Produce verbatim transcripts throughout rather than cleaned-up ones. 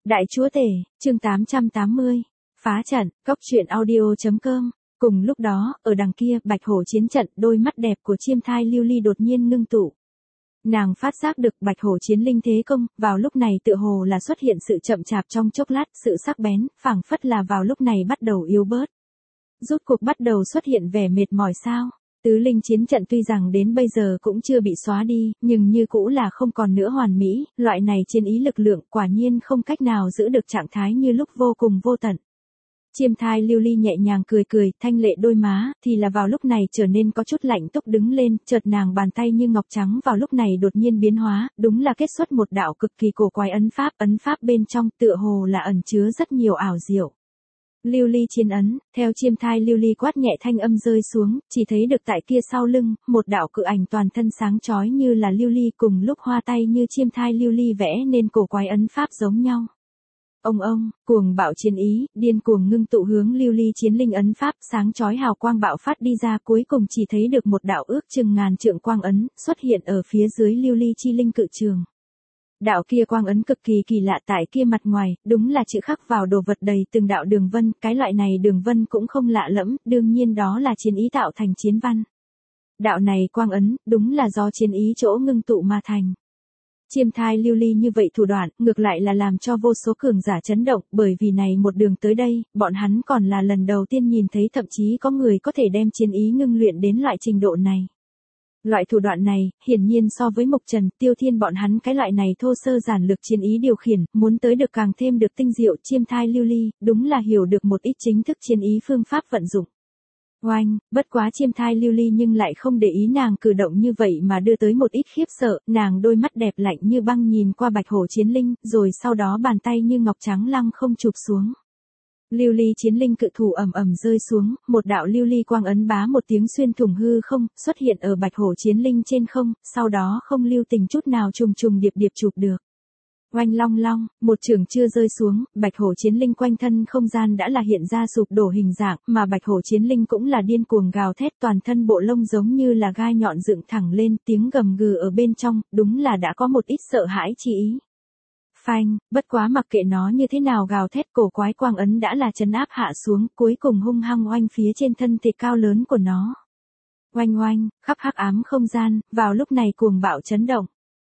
Đại chúa tể, chương tám trăm tám mươi. Phá trận, góc truyện audio chấm com. Cùng lúc đó, ở đằng kia, Bạch Hổ chiến trận, đôi mắt đẹp của Chiêm Thai Lưu Ly đột nhiên ngưng tụ. Nàng phát giác được Bạch Hổ chiến linh thế công, vào lúc này tựa hồ là xuất hiện sự chậm chạp trong chốc lát, sự sắc bén, phảng phất là vào lúc này bắt đầu yếu bớt. Rút cuộc bắt đầu xuất hiện vẻ mệt mỏi sao? Tứ linh chiến trận tuy rằng đến bây giờ cũng chưa bị xóa đi, nhưng như cũ là không còn nữa hoàn mỹ, loại này chiến ý lực lượng quả nhiên không cách nào giữ được trạng thái như lúc vô cùng vô tận. Chiêm Thai Lưu Ly nhẹ nhàng cười cười, thanh lệ đôi má, thì là vào lúc này trở nên có chút lạnh túc đứng lên, chợt nàng bàn tay như ngọc trắng vào lúc này đột nhiên biến hóa, đúng là kết xuất một đạo cực kỳ cổ quái ấn pháp, ấn pháp bên trong tựa hồ là ẩn chứa rất nhiều ảo diệu. Lưu Ly chiến ấn, theo Chiêm Thai Lưu Ly quát nhẹ thanh âm rơi xuống, chỉ thấy được tại kia sau lưng, một đạo cự ảnh toàn thân sáng chói như là lưu ly cùng lúc hoa tay như Chiêm Thai Lưu Ly vẽ nên cổ quái ấn pháp giống nhau. Ông ông, cuồng bạo chiến ý, điên cuồng ngưng tụ hướng Lưu Ly chiến linh ấn pháp, sáng chói hào quang bạo phát đi ra, cuối cùng chỉ thấy được một đạo ước chừng ngàn trượng quang ấn, xuất hiện ở phía dưới Lưu Ly chi linh cự trường. Đạo kia quang ấn cực kỳ kỳ lạ, tại kia mặt ngoài, đúng là chữ khắc vào đồ vật đầy từng đạo đường vân, cái loại này đường vân cũng không lạ lẫm, đương nhiên đó là chiến ý tạo thành chiến văn. Đạo này quang ấn, đúng là do chiến ý chỗ ngưng tụ mà thành. Chiêm Thai Lưu Ly như vậy thủ đoạn, ngược lại là làm cho vô số cường giả chấn động, bởi vì này một đường tới đây, bọn hắn còn là lần đầu tiên nhìn thấy thậm chí có người có thể đem chiến ý ngưng luyện đến loại trình độ này. Loại thủ đoạn này, hiển nhiên so với Mộc Trần, Tiêu Thiên bọn hắn cái loại này thô sơ giản lược chiến ý điều khiển, muốn tới được càng thêm được tinh diệu. Chiêm Thai Lưu Ly, đúng là hiểu được một ít chính thức chiến ý phương pháp vận dụng. Oanh, bất quá Chiêm Thai Lưu Ly nhưng lại không để ý nàng cử động như vậy mà đưa tới một ít khiếp sợ, nàng đôi mắt đẹp lạnh như băng nhìn qua Bạch Hổ chiến linh, rồi sau đó bàn tay như ngọc trắng lăng không chụp xuống. Lưu Ly chiến linh cự thủ ầm ầm rơi xuống, một đạo lưu ly quang ấn bá một tiếng xuyên thủng hư không, xuất hiện ở Bạch Hổ chiến linh trên không, sau đó không lưu tình chút nào trùng trùng điệp điệp chụp được. Oanh long long, một chưởng chưa rơi xuống, Bạch Hổ chiến linh quanh thân không gian đã là hiện ra sụp đổ hình dạng, mà Bạch Hổ chiến linh cũng là điên cuồng gào thét, toàn thân bộ lông giống như là gai nhọn dựng thẳng lên, tiếng gầm gừ ở bên trong, đúng là đã có một ít sợ hãi chi ý. Phanh, bất quá mặc kệ nó như thế nào gào thét, cổ quái quang ấn đã là trấn áp hạ xuống, cuối cùng hung hăng oanh phía trên thân thể cao lớn của nó. Oanh oanh, khắp hắc ám không gian, vào lúc này cuồng bạo chấn động.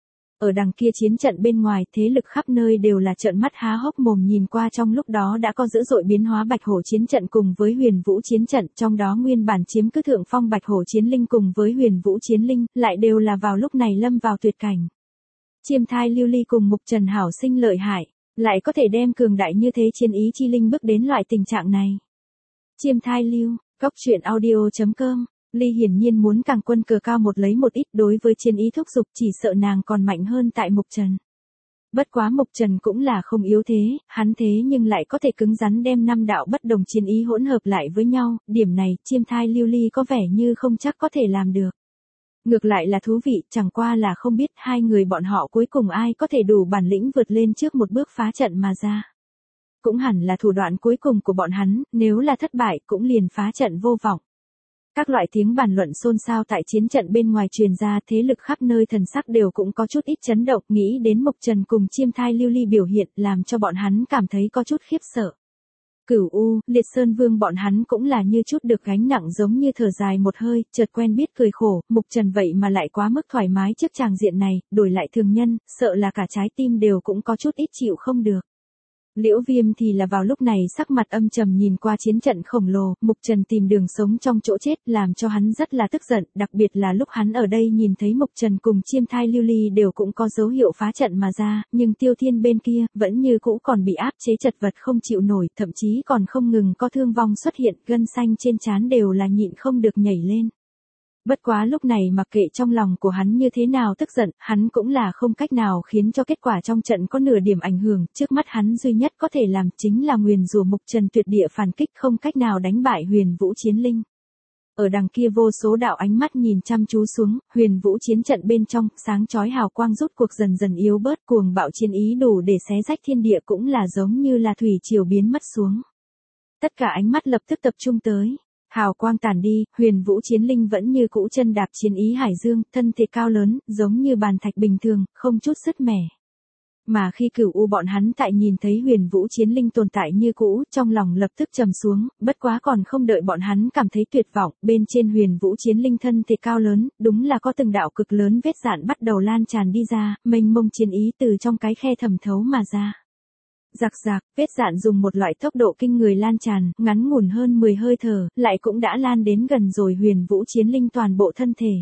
Ở đằng kia chiến trận bên ngoài, thế lực khắp nơi đều là trợn mắt há hốc mồm nhìn qua, trong lúc đó đã có dữ dội biến hóa Bạch Hổ chiến trận cùng với Huyền Vũ chiến trận, trong đó nguyên bản chiếm cứ thượng phong Bạch Hổ chiến linh cùng với Huyền Vũ chiến linh, lại đều là vào lúc này lâm vào tuyệt cảnh. Chiêm Thai Lưu Ly cùng Mục Trần hảo sinh lợi hại, lại có thể đem cường đại như thế chiến ý chi linh bước đến loại tình trạng này. Chiêm Thai Lưu, góc truyện audio chấm com. Ly hiển nhiên muốn càng quân cờ cao một lấy một ít, đối với chiến ý thúc giục chỉ sợ nàng còn mạnh hơn tại Mục Trần. Bất quá Mục Trần cũng là không yếu thế, hắn thế nhưng lại có thể cứng rắn đem năm đạo bất đồng chiến ý hỗn hợp lại với nhau, điểm này Chiêm Thai Lưu Ly có vẻ như không chắc có thể làm được. Ngược lại là thú vị, chẳng qua là không biết hai người bọn họ cuối cùng ai có thể đủ bản lĩnh vượt lên trước một bước phá trận mà ra. Cũng hẳn là thủ đoạn cuối cùng của bọn hắn, nếu là thất bại cũng liền phá trận vô vọng. Các loại tiếng bàn luận xôn xao tại chiến trận bên ngoài truyền ra, thế lực khắp nơi thần sắc đều cũng có chút ít chấn động, nghĩ đến Mộc Trần cùng Chiêm Thai Lưu Ly biểu hiện làm cho bọn hắn cảm thấy có chút khiếp sợ. Cửu U, Liệt Sơn Vương bọn hắn cũng là như chút được gánh nặng, giống như thở dài một hơi, chợt quen biết cười khổ, Mục Trần vậy mà lại quá mức thoải mái trước tràng diện này, đổi lại thường nhân, sợ là cả trái tim đều cũng có chút ít chịu không được. Liễu Viêm thì là vào lúc này sắc mặt âm trầm nhìn qua chiến trận khổng lồ, Mục Trần tìm đường sống trong chỗ chết, làm cho hắn rất là tức giận, đặc biệt là lúc hắn ở đây nhìn thấy Mục Trần cùng Chiêm Thai Lưu Ly đều cũng có dấu hiệu phá trận mà ra, nhưng Tiêu Thiên bên kia, vẫn như cũ còn bị áp chế chật vật không chịu nổi, thậm chí còn không ngừng có thương vong xuất hiện, gân xanh trên trán đều là nhịn không được nhảy lên. Bất quá lúc này mặc kệ trong lòng của hắn như thế nào tức giận, hắn cũng là không cách nào khiến cho kết quả trong trận có nửa điểm ảnh hưởng, trước mắt hắn duy nhất có thể làm chính là nguyền rủa Mục Trần tuyệt địa phản kích, không cách nào đánh bại Huyền Vũ chiến linh. Ở đằng kia vô số đạo ánh mắt nhìn chăm chú xuống, Huyền Vũ chiến trận bên trong, sáng chói hào quang rút cuộc dần dần yếu bớt, cuồng bạo chiến ý đủ để xé rách thiên địa cũng là giống như là thủy triều biến mất xuống. Tất cả ánh mắt lập tức tập trung tới. Hào quang tản đi, Huyền Vũ chiến linh vẫn như cũ chân đạp chiến ý hải dương, thân thể cao lớn, giống như bàn thạch bình thường, không chút sứt mẻ. Mà khi Cửu U bọn hắn tại nhìn thấy Huyền Vũ Chiến Linh tồn tại như cũ, trong lòng lập tức trầm xuống, bất quá còn không đợi bọn hắn cảm thấy tuyệt vọng, bên trên Huyền Vũ Chiến Linh thân thể cao lớn, đúng là có từng đạo cực lớn vết dạn bắt đầu lan tràn đi ra, mênh mông chiến ý từ trong cái khe thẩm thấu mà ra. Rạc rạc, vết dạn dùng một loại tốc độ kinh người lan tràn, ngắn ngủn hơn mười hơi thở, lại cũng đã lan đến gần rồi Huyền Vũ Chiến Linh toàn bộ thân thể.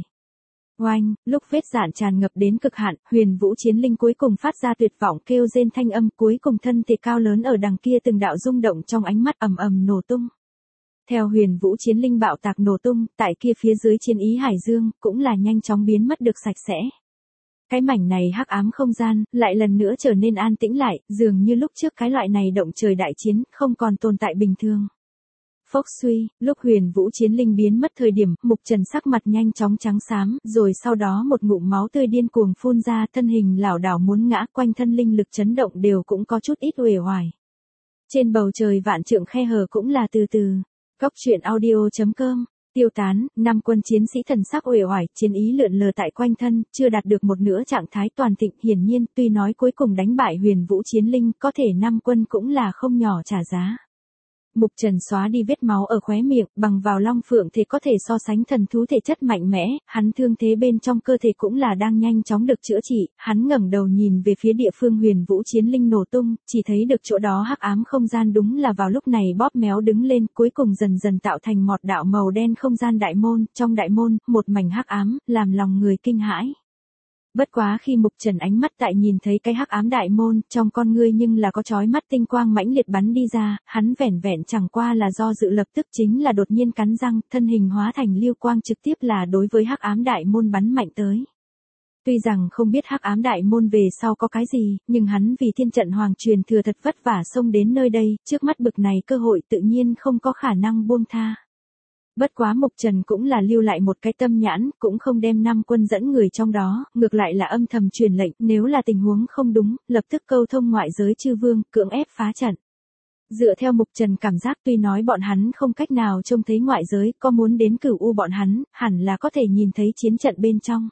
Oanh, lúc vết dạn tràn ngập đến cực hạn, Huyền Vũ Chiến Linh cuối cùng phát ra tuyệt vọng kêu rên thanh âm, cuối cùng thân thể cao lớn ở đằng kia từng đạo rung động trong ánh mắt ầm ầm nổ tung. Theo Huyền Vũ Chiến Linh bạo tạc nổ tung, tại kia phía dưới chiến ý hải dương, cũng là nhanh chóng biến mất được sạch sẽ. Cái mảnh này hắc ám không gian, lại lần nữa trở nên an tĩnh lại, dường như lúc trước cái loại này động trời đại chiến, không còn tồn tại bình thường. Phốc suy, lúc Huyền Vũ Chiến Linh biến mất thời điểm, Mục Trần sắc mặt nhanh chóng trắng xám, rồi sau đó một ngụm máu tươi điên cuồng phun ra, thân hình lảo đảo muốn ngã, quanh thân linh lực chấn động đều cũng có chút ít uể oải. Trên bầu trời vạn trượng khe hở cũng là từ từ. Cốc truyện audio chấm com. Tiêu tán, năm quân chiến sĩ thần sắc uể oải, chiến ý lượn lờ tại quanh thân, chưa đạt được một nửa trạng thái toàn thịnh, hiển nhiên, tuy nói cuối cùng đánh bại Huyền Vũ Chiến Linh, có thể năm quân cũng là không nhỏ trả giá. Mục Trần xóa đi vết máu ở khóe miệng, bằng vào Long Phượng thể có thể so sánh thần thú thể chất mạnh mẽ, hắn thương thế bên trong cơ thể cũng là đang nhanh chóng được chữa trị, hắn ngẩng đầu nhìn về phía địa phương Huyền Vũ Chiến Linh nổ tung, chỉ thấy được chỗ đó hắc ám không gian đúng là vào lúc này bóp méo đứng lên, cuối cùng dần dần tạo thành một đạo màu đen không gian đại môn, trong đại môn, một mảnh hắc ám, làm lòng người kinh hãi. Bất quá khi Mục Trần ánh mắt tại nhìn thấy cái hắc ám đại môn, trong con ngươi nhưng là có chói mắt tinh quang mãnh liệt bắn đi ra, hắn vẻn vẹn chẳng qua là do dự lập tức chính là đột nhiên cắn răng, thân hình hóa thành lưu quang trực tiếp là đối với hắc ám đại môn bắn mạnh tới. Tuy rằng không biết hắc ám đại môn về sau có cái gì, nhưng hắn vì thiên trận hoàng truyền thừa thật vất vả xông đến nơi đây, trước mắt bực này cơ hội tự nhiên không có khả năng buông tha. Bất quá Mục Trần cũng là lưu lại một cái tâm nhãn, cũng không đem năm quân dẫn người trong đó, ngược lại là âm thầm truyền lệnh, nếu là tình huống không đúng, lập tức câu thông ngoại giới chư vương, cưỡng ép phá trận. Dựa theo Mục Trần cảm giác tuy nói bọn hắn không cách nào trông thấy ngoại giới, có muốn đến Cửu U bọn hắn, hẳn là có thể nhìn thấy chiến trận bên trong.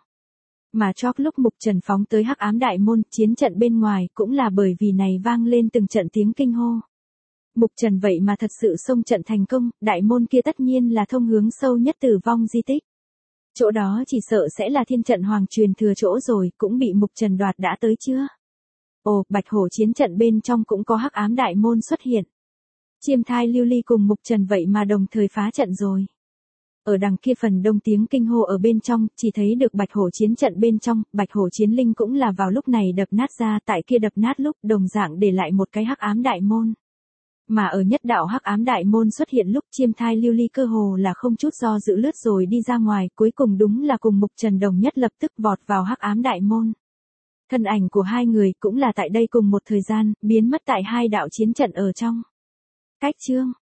Mà chót lúc Mục Trần phóng tới hắc ám đại môn, chiến trận bên ngoài, cũng là bởi vì này vang lên từng trận tiếng kinh hô. Mục Trần vậy mà thật sự xông trận thành công, đại môn kia tất nhiên là thông hướng sâu nhất tử vong di tích. Chỗ đó chỉ sợ sẽ là thiên trận hoàng truyền thừa chỗ rồi, cũng bị Mục Trần đoạt đã tới chưa? Ồ, Bạch Hổ chiến trận bên trong cũng có hắc ám đại môn xuất hiện. Chiêm Thai Lưu Ly cùng Mục Trần vậy mà đồng thời phá trận rồi. Ở đằng kia phần đông tiếng kinh hô ở bên trong, chỉ thấy được Bạch Hổ chiến trận bên trong, Bạch Hổ chiến linh cũng là vào lúc này đập nát ra, tại kia đập nát lúc đồng dạng để lại một cái hắc ám đại môn. Mà ở nhất đạo hắc ám đại môn xuất hiện lúc Chiêm Thai Lưu Ly cơ hồ là không chút do dự lướt rồi đi ra ngoài, cuối cùng đúng là cùng Mục Trần đồng nhất lập tức vọt vào hắc ám đại môn. Thân ảnh của hai người cũng là tại đây cùng một thời gian, biến mất tại hai đạo chiến trận ở trong. Cách chương